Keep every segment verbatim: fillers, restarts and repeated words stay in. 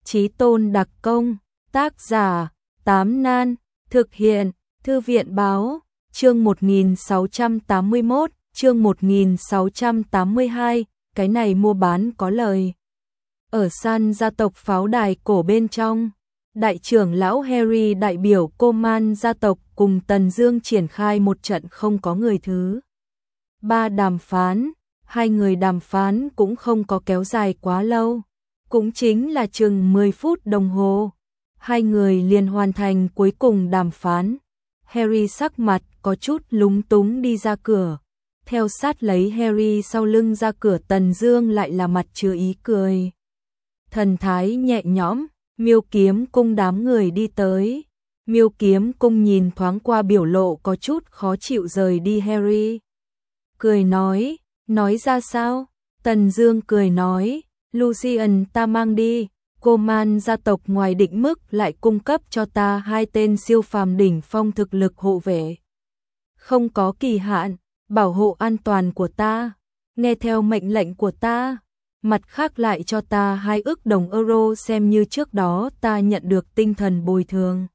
Chí tôn đặc công, tác giả, Tám Nan, thực hiện, Thư viện báo, chương một nghìn sáu trăm tám mươi mốt, chương một nghìn sáu trăm tám mươi hai, cái này mua bán có lời. Ở San gia tộc pháo đài cổ bên trong, đại trưởng lão Harry đại biểu Coman gia tộc cùng Tần Dương triển khai một trận không có người thứ ba đàm phán, hai người đàm phán cũng không có kéo dài quá lâu, cũng chính là chừng mười phút đồng hồ. Hai người liền hoàn thành cuối cùng đàm phán. Harry sắc mặt có chút lúng túng đi ra cửa. Theo sát lấy Harry sau lưng ra cửa, Tần Dương lại là mặt chứa ý cười. Thần thái nhẹ nhõm, Miêu Kiếm Cung đám người đi tới. Miêu Kiếm Cung nhìn thoáng qua biểu lộ có chút khó chịu rời đi Harry. Cười nói, nói ra sao? Tần Dương cười nói, Lucian ta mang đi. Coman gia tộc ngoài định mức lại cung cấp cho ta hai tên siêu phàm đỉnh phong thực lực hộ vệ. Không có kỳ hạn, bảo hộ an toàn của ta, nghe theo mệnh lệnh của ta. Mặt khác lại cho ta hai ức đồng euro xem như trước đó ta nhận được tinh thần bồi thường.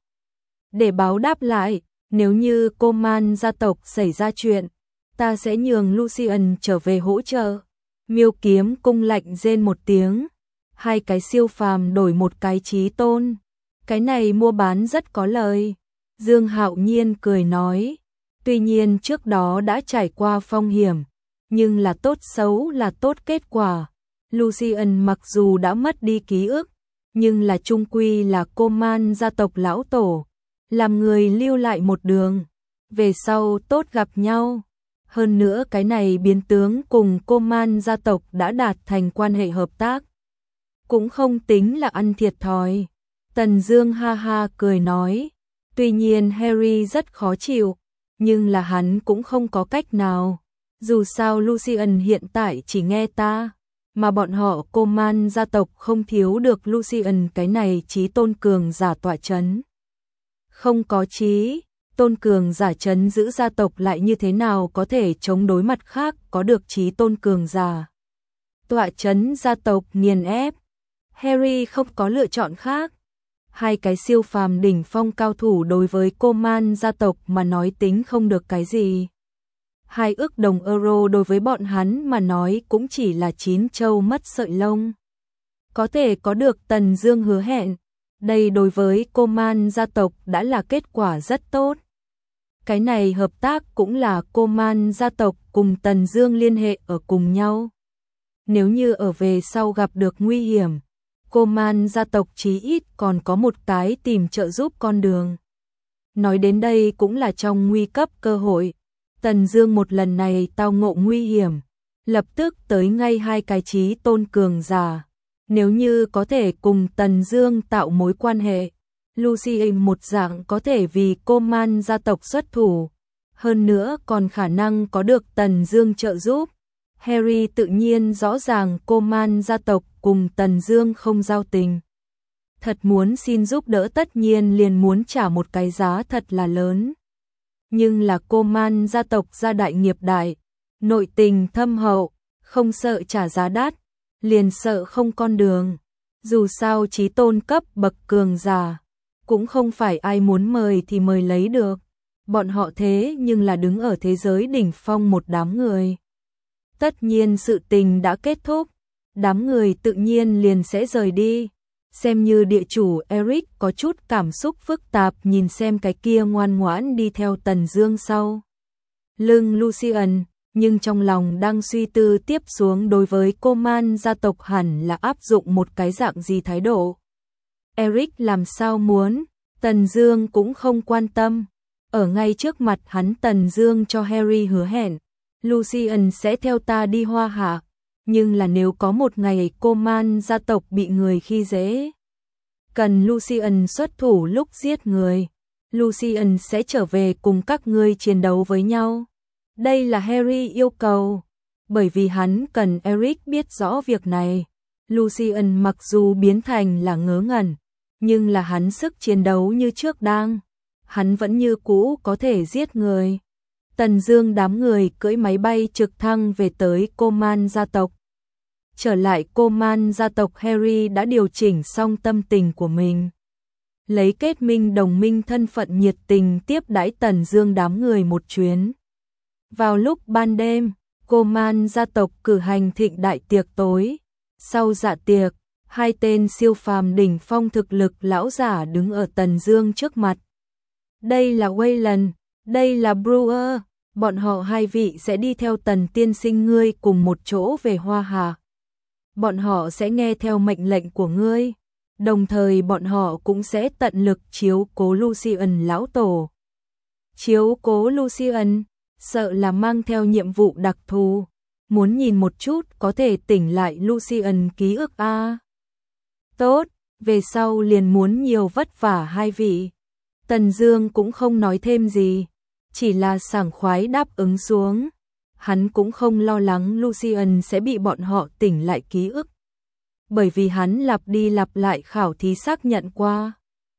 Để báo đáp lại, nếu như Coman gia tộc xảy ra chuyện, ta sẽ nhường Lucian trở về hỗ trợ. Miêu Kiếm Cung lạnh rên một tiếng. Hai cái siêu phàm đổi một cái chí tôn. Cái này mua bán rất có lời. Dương Hạo Nhiên cười nói. Tuy nhiên trước đó đã trải qua phong hiểm, nhưng là tốt xấu là tốt kết quả. Lucian mặc dù đã mất đi ký ức, nhưng là chung quy là Coman gia tộc lão tổ. Làm người lưu lại một đường. Về sau tốt gặp nhau. Hơn nữa cái này biến tướng cùng Coman gia tộc đã đạt thành quan hệ hợp tác. Cũng không tính là ăn thiệt thòi. Tần Dương ha ha cười nói. Tuy nhiên Harry rất khó chịu, nhưng là hắn cũng không có cách nào. Dù sao Lucian hiện tại chỉ nghe ta, mà bọn họ Coman gia tộc không thiếu được Lucian cái này chí tôn cường giả tọa chấn. Không có chí tôn cường giả chấn giữ gia tộc lại như thế nào có thể chống đối mặt khác có được chí tôn cường giả tọa chấn gia tộc nghiền ép. Harry không có lựa chọn khác. Hai cái siêu phàm đỉnh phong cao thủ đối với Coman gia tộc mà nói tính không được cái gì. Hai ức đồng euro đối với bọn hắn mà nói cũng chỉ là chín châu mất sợi lông. Có thể có được Tần Dương hứa hẹn, đây đối với Coman gia tộc đã là kết quả rất tốt. Cái này hợp tác cũng là Coman gia tộc cùng Tần Dương liên hệ ở cùng nhau. Nếu như ở về sau gặp được nguy hiểm, Coman gia tộc chí ít còn có một cái tìm trợ giúp con đường. Nói đến đây cũng là trong nguy cấp cơ hội. Tần Dương một lần này tao ngộ nguy hiểm, lập tức tới ngay hai cái chí tôn cường giả. Nếu như có thể cùng Tần Dương tạo mối quan hệ, Lucian một dạng có thể vì Coman gia tộc xuất thủ. Hơn nữa còn khả năng có được Tần Dương trợ giúp. Harry tự nhiên rõ ràng Coman gia tộc cùng Tần Dương không giao tình. Thật muốn xin giúp đỡ tất nhiên liền muốn trả một cái giá thật là lớn. Nhưng là Coman gia tộc gia đại nghiệp đại, nội tình thâm hậu, không sợ trả giá đắt, liền sợ không con đường. Dù sao chí tôn cấp bậc cường giả, cũng không phải ai muốn mời thì mời lấy được. Bọn họ thế nhưng là đứng ở thế giới đỉnh phong một đám người. Tất nhiên sự tình đã kết thúc, đám người tự nhiên liền sẽ rời đi. Xem như địa chủ Eric có chút cảm xúc phức tạp nhìn xem cái kia ngoan ngoãn đi theo Tần Dương sau lưng Lucian, nhưng trong lòng đang suy tư tiếp xuống đối với Coman gia tộc hẳn là áp dụng một cái dạng gì thái độ. Eric làm sao muốn, Tần Dương cũng không quan tâm. Ở ngay trước mặt hắn Tần Dương cho Harry hứa hẹn, Lucian sẽ theo ta đi Hoa Hạ, nhưng là nếu có một ngày Coman gia tộc bị người khi dễ, cần Lucian xuất thủ lúc giết người, Lucian sẽ trở về cùng các ngươi chiến đấu với nhau. Đây là Harry yêu cầu, bởi vì hắn cần Eric biết rõ việc này. Lucian mặc dù biến thành là ngớ ngẩn, nhưng là hắn sức chiến đấu như trước đang, hắn vẫn như cũ có thể giết người. Tần Dương đám người cưỡi máy bay trực thăng về tới Coman gia tộc. trở lại cô man gia tộc, Harry đã điều chỉnh xong tâm tình của mình. Lấy kết minh đồng minh thân phận nhiệt tình tiếp đãi Tần Dương đám người một chuyến. Vào lúc ban đêm, cô man gia tộc cử hành thịnh đại tiệc tối. Sau dạ tiệc, hai tên siêu phàm đỉnh phong thực lực lão giả đứng ở Tần Dương trước mặt. Đây là Wayland, đây là Brewer, bọn họ hai vị sẽ đi theo Tần tiên sinh ngươi cùng một chỗ về Hoa Hà. Bọn họ sẽ nghe theo mệnh lệnh của ngươi, đồng thời bọn họ cũng sẽ tận lực chiếu cố Lucian lão tổ. Chiếu cố Lucian, sợ là mang theo nhiệm vụ đặc thù, muốn nhìn một chút có thể tỉnh lại Lucian ký ức a. À. Tốt, về sau liền muốn nhiều vất vả hai vị. Tần Dương cũng không nói thêm gì, chỉ là sảng khoái đáp ứng xuống. Hắn cũng không lo lắng Lucian sẽ bị bọn họ tỉnh lại ký ức, bởi vì hắn lặp đi lặp lại khảo thí xác nhận qua.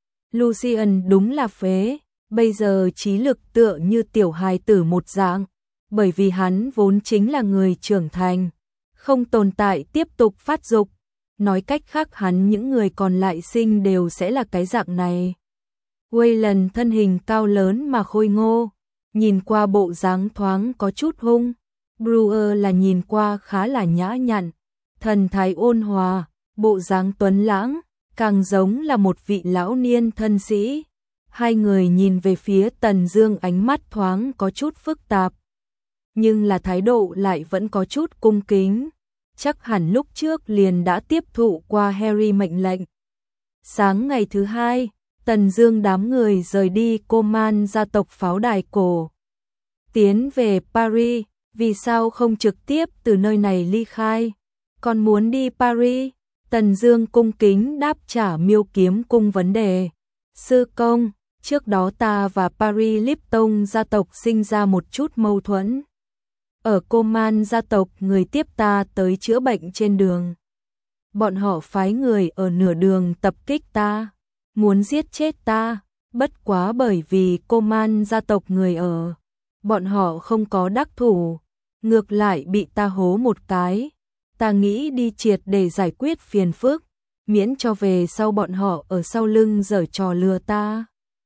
Lucian đúng là phế, bây giờ trí lực tựa như tiểu hài tử một dạng, bởi vì hắn vốn chính là người trưởng thành, không tồn tại tiếp tục phát dục. Nói cách khác hắn những người còn lại sinh đều sẽ là cái dạng này. Wayland thân hình cao lớn mà khôi ngô, nhìn qua bộ dáng thoáng có chút hung. Brewer là nhìn qua khá là nhã nhặn, thần thái ôn hòa, bộ dáng tuấn lãng, càng giống là một vị lão niên thân sĩ. Hai người nhìn về phía Tần Dương ánh mắt thoáng có chút phức tạp, nhưng là thái độ lại vẫn có chút cung kính. Chắc hẳn lúc trước liền đã tiếp thụ qua Harry mệnh lệnh. Sáng ngày thứ hai, Tần Dương đám người rời đi cô man gia tộc pháo đài cổ, tiến về Paris. Vì sao không trực tiếp từ nơi này ly khai, còn muốn đi Paris? Tần Dương cung kính đáp trả Miêu Kiếm Cung vấn đề. Sư công, trước đó ta và Paris Lipton gia tộc sinh ra một chút mâu thuẫn. Ở cô man gia tộc người tiếp ta tới chữa bệnh trên đường. Bọn họ phái người ở nửa đường tập kích ta, muốn giết chết ta, bất quá bởi vì cô man gia tộc người ở. Bọn họ không có đắc thủ, ngược lại bị ta hố một cái. Ta nghĩ đi triệt để giải quyết phiền phức, miễn cho về sau bọn họ ở sau lưng giở trò lừa ta.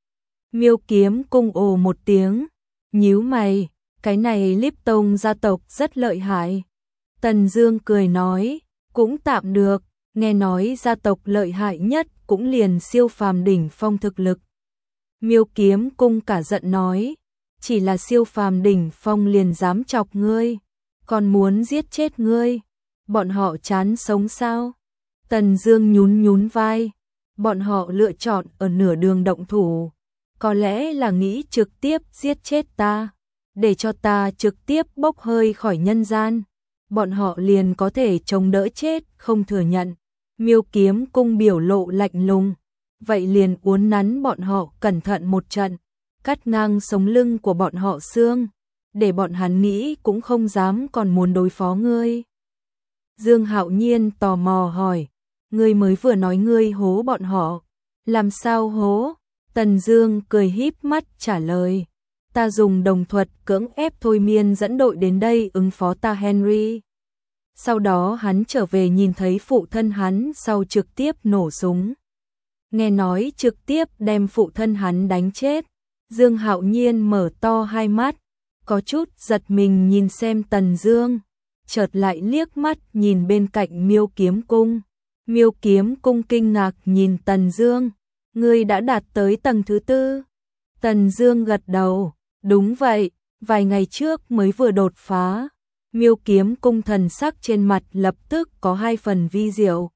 Miêu Kiếm Cung ồ một tiếng, nhíu mày, cái này Lipton gia tộc rất lợi hại. Tần Dương cười nói, cũng tạm được, nghe nói gia tộc lợi hại nhất cũng liền siêu phàm đỉnh phong thực lực. Miêu Kiếm Cung cả giận nói, chỉ là siêu phàm đỉnh phong liền dám chọc ngươi, còn muốn giết chết ngươi, bọn họ chán sống sao? Tần Dương nhún nhún vai, bọn họ lựa chọn ở nửa đường động thủ, có lẽ là nghĩ trực tiếp giết chết ta, để cho ta trực tiếp bốc hơi khỏi nhân gian, bọn họ liền có thể chống đỡ chết, không thừa nhận. Miêu Kiếm Cung biểu lộ lạnh lùng, vậy liền uốn nắn bọn họ cẩn thận một trận, cắt ngang sống lưng của bọn họ xương, để bọn hắn nghĩ cũng không dám còn muốn đối phó ngươi. Dương Hạo Nhiên tò mò hỏi, ngươi mới vừa nói ngươi hố bọn họ, làm sao hố? Tần Dương cười híp mắt trả lời, ta dùng đồng thuật cưỡng ép thôi miên dẫn đội đến đây ứng phó ta Henry. Sau đó hắn trở về nhìn thấy phụ thân hắn sau trực tiếp nổ súng. Nghe nói trực tiếp đem phụ thân hắn đánh chết. Dương Hạo Nhiên mở to hai mắt, có chút giật mình nhìn xem Tần Dương, chợt lại liếc mắt nhìn bên cạnh Miêu Kiếm Cung. Miêu Kiếm Cung kinh ngạc nhìn Tần Dương, ngươi đã đạt tới tầng thứ tư. Tần Dương gật đầu, đúng vậy, vài ngày trước mới vừa đột phá. Miêu Kiếm Cung thần sắc trên mặt lập tức có hai phần vi diệu.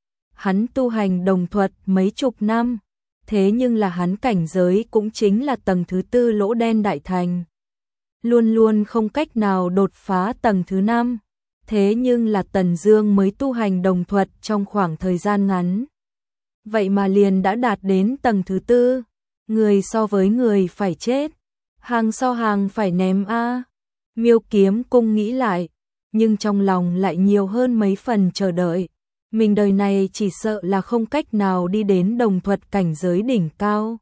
Hắn tu hành đồng thuật mấy chục năm, thế nhưng là hắn cảnh giới cũng chính là tầng thứ tư lỗ đen đại thành. Luôn luôn không cách nào đột phá tầng thứ năm, thế nhưng là Tần Dương mới tu hành đồng thuật trong khoảng thời gian ngắn. Vậy mà liền đã đạt đến tầng thứ tư, người so với người phải chết, hàng so hàng phải ném a. Miêu Kiếm Cung nghĩ lại, nhưng trong lòng lại nhiều hơn mấy phần chờ đợi. Mình đời này chỉ sợ là không cách nào đi đến đồng thuật cảnh giới đỉnh cao.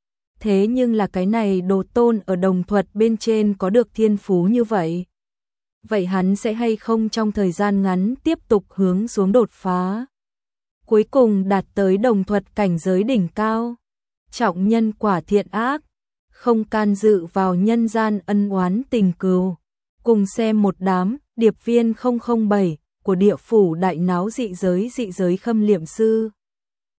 Thế nhưng là cái này đồ tôn ở đồng thuật bên trên có được thiên phú như vậy. vậy hắn sẽ hay không trong thời gian ngắn tiếp tục hướng xuống đột phá. Cuối cùng đạt tới đồng thuật cảnh giới đỉnh cao, trọng nhân quả thiện ác, không can dự vào nhân gian ân oán tình cừu. Cùng xem một đám điệp viên không không bảy của địa phủ đại náo dị giới dị giới khâm liệm sư.